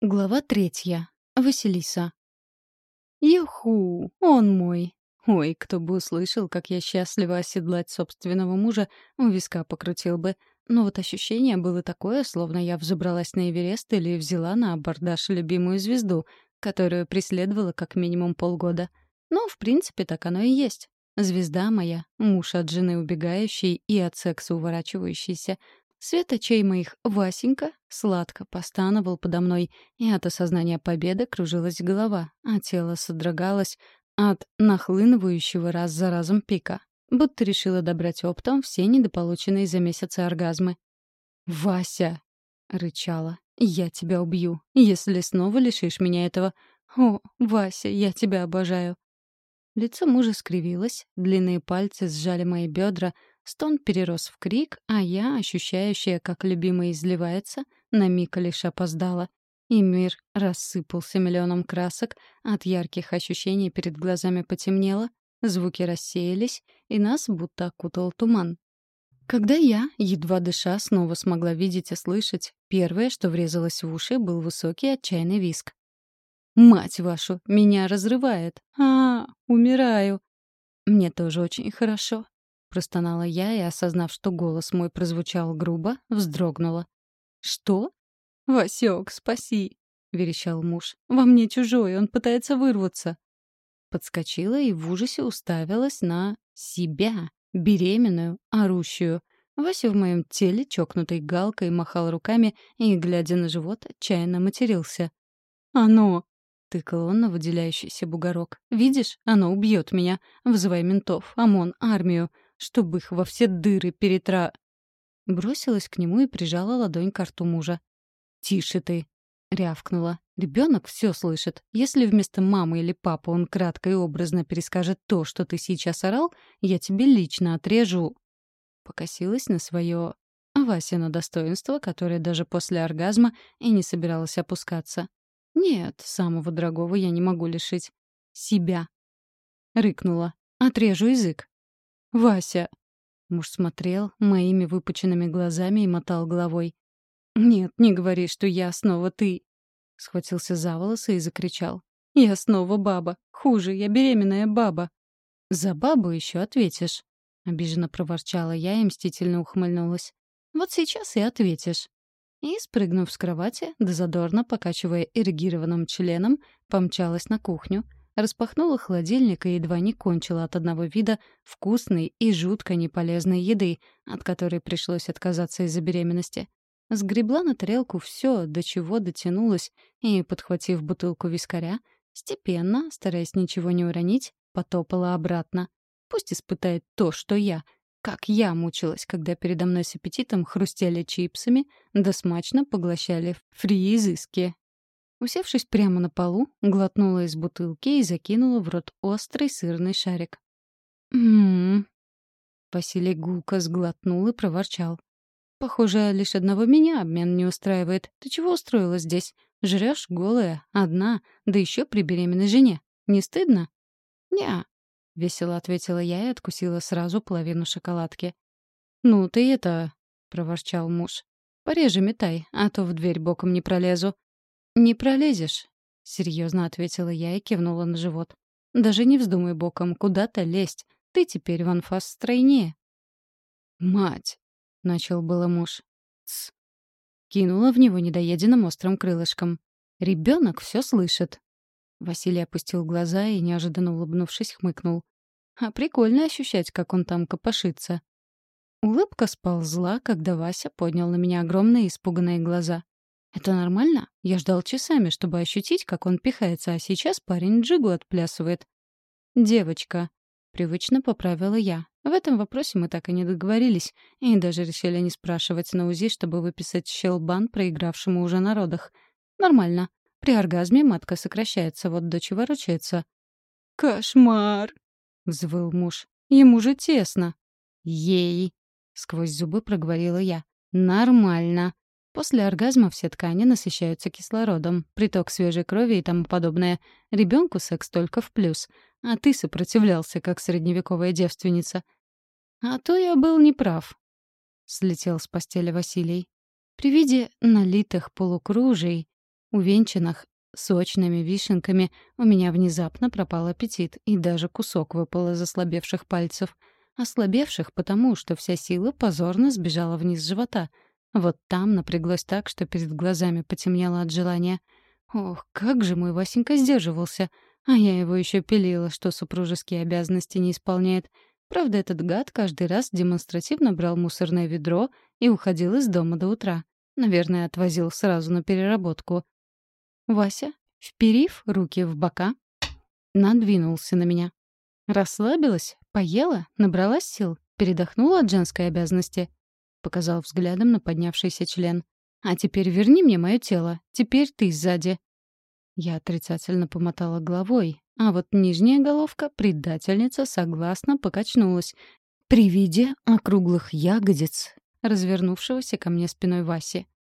Глава 3. Василиса. Юху, он мой. Ой, кто бы услышал, как я счастлива оседлать собственного мужа, у виска покрутил бы. Но вот ощущение было такое, словно я взобралась на Эверест или взяла на абордаж любимую звезду, которую преследовала как минимум полгода. Но, в принципе, так оно и есть. Звезда моя, муж от жены убегающий и от секса уворачивающийся. Свет очей моих Васенька сладко постановал подо мной, и от осознания победы кружилась голова, а тело содрогалось от нахлынывающего раз за разом пика, будто решила добрать оптом все недополученные за месяцы оргазмы. «Вася!» — рычала. «Я тебя убью, если снова лишишь меня этого. О, Вася, я тебя обожаю!» Лицо мужа скривилось, длинные пальцы сжали мои бедра, стон перерос в крик, а я, ощущающая, как любимый изливается, на миг лишь опоздала. И мир рассыпался миллионом красок, от ярких ощущений перед глазами потемнело, звуки рассеялись, и нас будто окутал туман. Когда я, едва дыша, снова смогла видеть и слышать, первое, что врезалось в уши, был высокий отчаянный визг. «Мать вашу, меня разрывает! Умираю!» «Мне тоже очень хорошо», — простонала я и, осознав, что голос мой прозвучал грубо, вздрогнула. «Что?» «Васёк, спаси!» — верещал муж. «Во мне чужой, он пытается вырваться!» Подскочила и в ужасе уставилась на себя, беременную, орущую. Вася в моем теле, чокнутой галкой, махал руками и, глядя на живот, отчаянно матерился. «Оно!» — тыкал он на выделяющийся бугорок. «Видишь, оно убьет меня. Вызывай ментов, ОМОН, армию, чтобы их во все дыры Бросилась к нему и прижала ладонь к рту мужа. «Тише ты!» — рявкнула. «Ребенок все слышит. Если вместо мамы или папы он кратко и образно перескажет то, что ты сейчас орал, я тебе лично отрежу». Покосилась на свое Васино достоинство, которое даже после оргазма и не собиралось опускаться. «Нет, самого дорогого я не могу лишить. Себя». Рыкнула. «Отрежу язык». «Вася!» Муж смотрел моими выпученными глазами и мотал головой. «Нет, не говори, что я снова ты!» Схватился за волосы и закричал. «Я снова баба! Хуже, я беременная баба!» «За бабу еще ответишь!» Обиженно проворчала я и мстительно ухмыльнулась. «Вот сейчас и ответишь!» И, спрыгнув с кровати, да задорно покачивая эрегированным членом, помчалась на кухню, распахнула холодильник и едва не кончила от одного вида вкусной и жутко неполезной еды, от которой пришлось отказаться из-за беременности. Сгребла на тарелку все, до чего дотянулась, и, подхватив бутылку вискаря, степенно, стараясь ничего не уронить, потопала обратно. Пусть испытает то, что я. Как я мучилась, когда передо мной с аппетитом хрустели чипсами, да смачно поглощали фри-изыски. Усевшись прямо на полу, глотнула из бутылки и закинула в рот острый сырный шарик. «М-м-м». Василий гулко сглотнул и проворчал. «Похоже, лишь одного меня обмен не устраивает. Ты чего устроила здесь? Жрёшь голая, одна, да еще при беременной жене. Не стыдно?» «Не-а», — весело ответила я и откусила сразу половину шоколадки. «Ну ты это...» — проворчал муж. «Пореже метай, а то в дверь боком не пролезу». «Не пролезешь», — серьезно ответила я и кивнула на живот. «Даже не вздумай боком куда-то лезть. Ты теперь в анфас стройнее». «Мать!» — начал было муж. «Тсс!» — кинула в него недоеденным острым крылышком. «Ребенок все слышит». Василий опустил глаза и, неожиданно улыбнувшись, хмыкнул. «А прикольно ощущать, как он там копошится». Улыбка сползла, когда Вася поднял на меня огромные испуганные глаза. «Это нормально? Я ждал часами, чтобы ощутить, как он пихается, а сейчас парень джигу отплясывает». «Девочка», — привычно поправила я. В этом вопросе мы так и не договорились, и даже решили не спрашивать на УЗИ, чтобы выписать щелбан проигравшему уже на родах. Нормально. При оргазме матка сокращается, вот дочь ворочается. «Кошмар!» — взвыл муж. «Ему же тесно». «Ей!» — сквозь зубы проговорила я. «Нормально. После оргазма все ткани насыщаются кислородом, приток свежей крови и тому подобное. Ребенку секс только в плюс. А ты сопротивлялся, как средневековая девственница». «А то я был неправ», — слетел с постели Василий. При виде налитых полукружий увенчанных сочными вишенками, у меня внезапно пропал аппетит, и даже кусок выпал из ослабевших пальцев. Ослабевших потому, что вся сила позорно сбежала вниз живота. Вот там напряглось так, что перед глазами потемнело от желания. Ох, как же мой Васенька сдерживался. А я его еще пилила, что супружеские обязанности не исполняет. Правда, этот гад каждый раз демонстративно брал мусорное ведро и уходил из дома до утра. Наверное, отвозил сразу на переработку. Вася, вперив руки в бока, надвинулся на меня. «Расслабилась? Поела? Набралась сил? Передохнула от женской обязанности?» — показал взглядом на поднявшийся член. «А теперь верни мне мое тело. Теперь ты сзади». Я отрицательно помотала головой, а вот нижняя головка предательница согласно покачнулась при виде округлых ягодиц, развернувшегося ко мне спиной Васи.